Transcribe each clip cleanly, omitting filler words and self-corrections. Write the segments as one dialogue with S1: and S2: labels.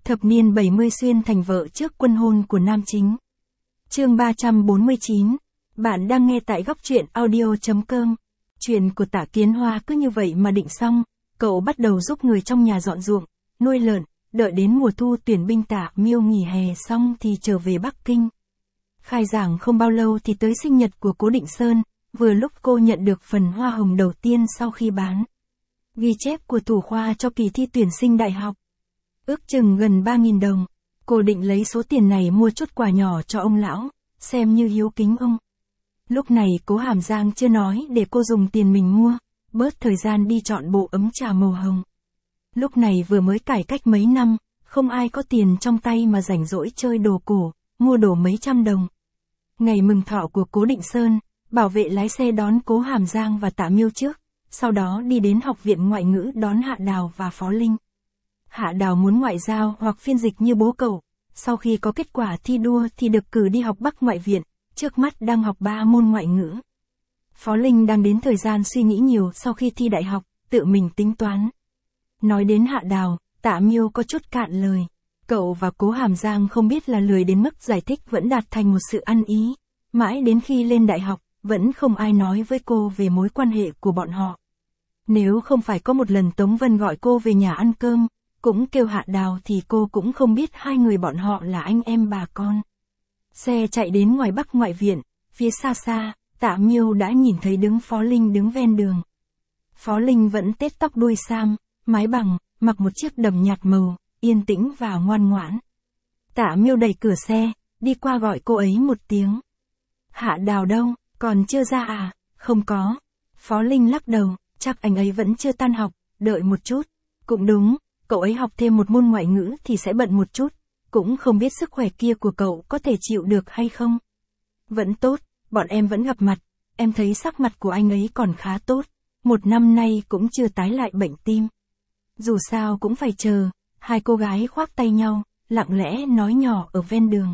S1: Thập niên 70 xuyên thành vợ trước quân hôn của nam chính. Chương 349. Bạn đang nghe tại góc truyện audio.com. Chuyện của Tạ Kiến Hoa cứ như vậy mà định xong, cậu bắt đầu giúp người trong nhà dọn ruộng, nuôi lợn, đợi đến mùa thu tuyển binh Tạ Miêu nghỉ hè xong thì trở về Bắc Kinh. Khai giảng không bao lâu thì tới sinh nhật của Cố Định Sơn, vừa lúc cô nhận được phần hoa hồng đầu tiên sau khi bán ghi chép của thủ khoa cho kỳ thi tuyển sinh đại học. Ước chừng gần 3.000 đồng, cô định lấy số tiền này mua chút quà nhỏ cho ông lão, xem như hiếu kính ông. Lúc này Cố Hàm Giang chưa nói để cô dùng tiền mình mua, bớt thời gian đi chọn bộ ấm trà màu hồng. Lúc này vừa mới cải cách mấy năm, không ai có tiền trong tay mà rảnh rỗi chơi đồ cổ, mua đồ mấy trăm đồng. Ngày mừng thọ của Cố Định Sơn, bảo vệ lái xe đón Cố Hàm Giang và Tạ Miêu trước, sau đó đi đến học viện ngoại ngữ đón Hạ Đào và Phó Linh. Hạ Đào muốn ngoại giao hoặc phiên dịch như bố cậu, sau khi có kết quả thi đua thì được cử đi học Bắc Ngoại viện, trước mắt đang học 3 môn ngoại ngữ. Phó Linh đang đến thời gian suy nghĩ nhiều sau khi thi đại học, tự mình tính toán. Nói đến Hạ Đào, Tạ Miêu có chút cạn lời. Cậu và Cố Hàm Giang không biết là lười đến mức giải thích vẫn đạt thành một sự ăn ý. Mãi đến khi lên đại học, vẫn không ai nói với cô về mối quan hệ của bọn họ. Nếu không phải có một lần Tống Vân gọi cô về nhà ăn cơm, cũng kêu Hạ Đào thì cô cũng không biết hai người bọn họ là anh em bà con. Xe chạy đến ngoài Bắc Ngoại viện, phía xa xa, Tạ Miêu đã nhìn thấy Phó Linh đứng ven đường. Phó Linh vẫn tết tóc đuôi sam, mái bằng, mặc một chiếc đầm nhạt màu, yên tĩnh và ngoan ngoãn. Tạ Miêu đẩy cửa xe, đi qua gọi cô ấy một tiếng. Hạ Đào đâu, còn chưa ra à? Không có. Phó Linh lắc đầu, chắc anh ấy vẫn chưa tan học, đợi một chút. Cũng đúng, cậu ấy học thêm một môn ngoại ngữ thì sẽ bận một chút, cũng không biết sức khỏe kia của cậu có thể chịu được hay không. Vẫn tốt, bọn em vẫn gặp mặt, em thấy sắc mặt của anh ấy còn khá tốt, 1 năm nay cũng chưa tái lại bệnh tim. Dù sao cũng phải chờ, hai cô gái khoác tay nhau, lặng lẽ nói nhỏ ở ven đường.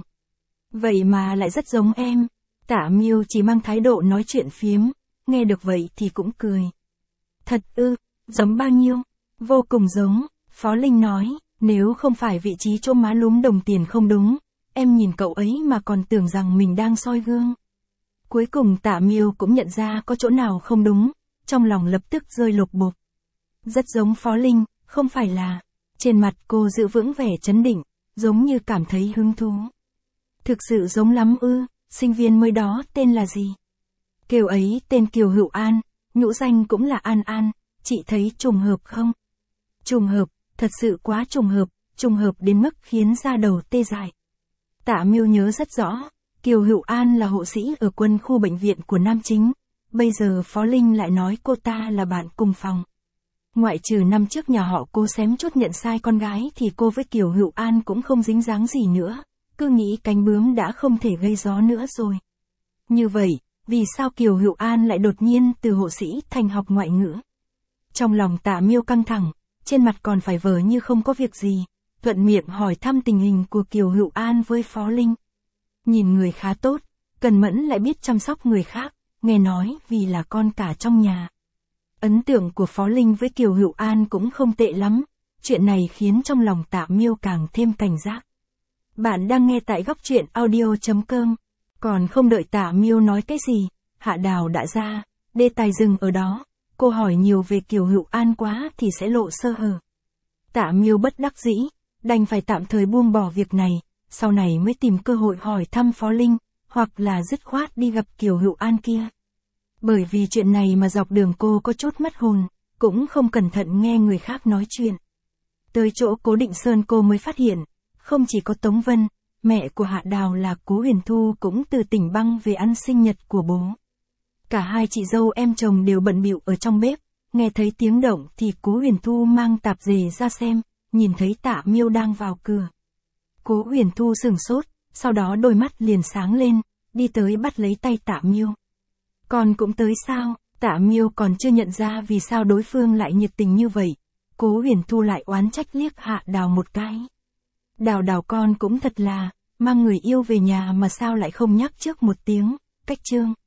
S1: Vậy mà lại rất giống em. Tạ Miêu chỉ mang thái độ nói chuyện phiếm, nghe được vậy thì cũng cười. Thật ư, giống bao nhiêu? Vô cùng giống, Phó Linh nói, nếu không phải vị trí chỗ má lúm đồng tiền không đúng, em nhìn cậu ấy mà còn tưởng rằng mình đang soi gương. Cuối cùng Tạ Miêu cũng nhận ra có chỗ nào không đúng, trong lòng lập tức rơi lột bột. Rất giống Phó Linh, không phải là. Trên mặt cô giữ vững vẻ trấn định, giống như cảm thấy hứng thú. Thực sự giống lắm ư, sinh viên mới đó tên là gì? Kiều ấy tên Kiều Hữu An, nhũ danh cũng là An An, chị thấy trùng hợp không? Trùng hợp, thật sự quá trùng hợp đến mức khiến da đầu tê dại. Tạ Miêu nhớ rất rõ, Kiều Hữu An là hộ sĩ ở quân khu bệnh viện của nam chính, bây giờ Phó Linh lại nói cô ta là bạn cùng phòng. Ngoại trừ năm trước nhà họ cô xém chút nhận sai con gái thì cô với Kiều Hữu An cũng không dính dáng gì nữa, cứ nghĩ cánh bướm đã không thể gây gió nữa rồi. Như vậy, vì sao Kiều Hữu An lại đột nhiên từ hộ sĩ thành học ngoại ngữ? Trong lòng Tạ Miêu căng thẳng, trên mặt còn phải vờ như không có việc gì, thuận miệng hỏi thăm tình hình của Kiều Hữu An với Phó Linh. Nhìn người khá tốt, cần mẫn lại biết chăm sóc người khác, nghe nói vì là con cả trong nhà. Ấn tượng của Phó Linh với Kiều Hữu An cũng không tệ lắm, chuyện này khiến trong lòng Tạ Miêu càng thêm cảnh giác. Bạn đang nghe tại góc truyện audio.com. Còn không đợi Tạ Miêu nói cái gì, Hạ Đào đã ra, đề tài dừng ở đó, cô hỏi nhiều về Kiều Hữu An quá thì sẽ lộ sơ hở. Tạ Miêu bất đắc dĩ, đành phải tạm thời buông bỏ việc này, sau này mới tìm cơ hội hỏi thăm Phó Linh, hoặc là dứt khoát đi gặp Kiều Hữu An kia. Bởi vì chuyện này mà dọc đường cô có chút mất hồn, cũng không cẩn thận nghe người khác nói chuyện. Tới chỗ Cố Định Sơn cô mới phát hiện, không chỉ có Tống Vân, mẹ của Hạ Đào là Cố Huyền Thu cũng từ tỉnh băng về ăn sinh nhật của bố. Cả hai chị dâu em chồng đều bận bịu ở trong bếp, nghe thấy tiếng động thì Cố Huyền Thu mang tạp dề ra xem, nhìn thấy Tạ Miêu đang vào cửa. Cố Huyền Thu sửng sốt, sau đó đôi mắt liền sáng lên, đi tới bắt lấy tay Tạ Miêu. Con cũng tới sao? Tạ Miêu còn chưa nhận ra vì sao đối phương lại nhiệt tình như vậy. Cố Huyền Thu lại oán trách liếc Hạ Đào một cái. Đào con cũng thật là, mang người yêu về nhà mà sao lại không nhắc trước một tiếng, cách chương.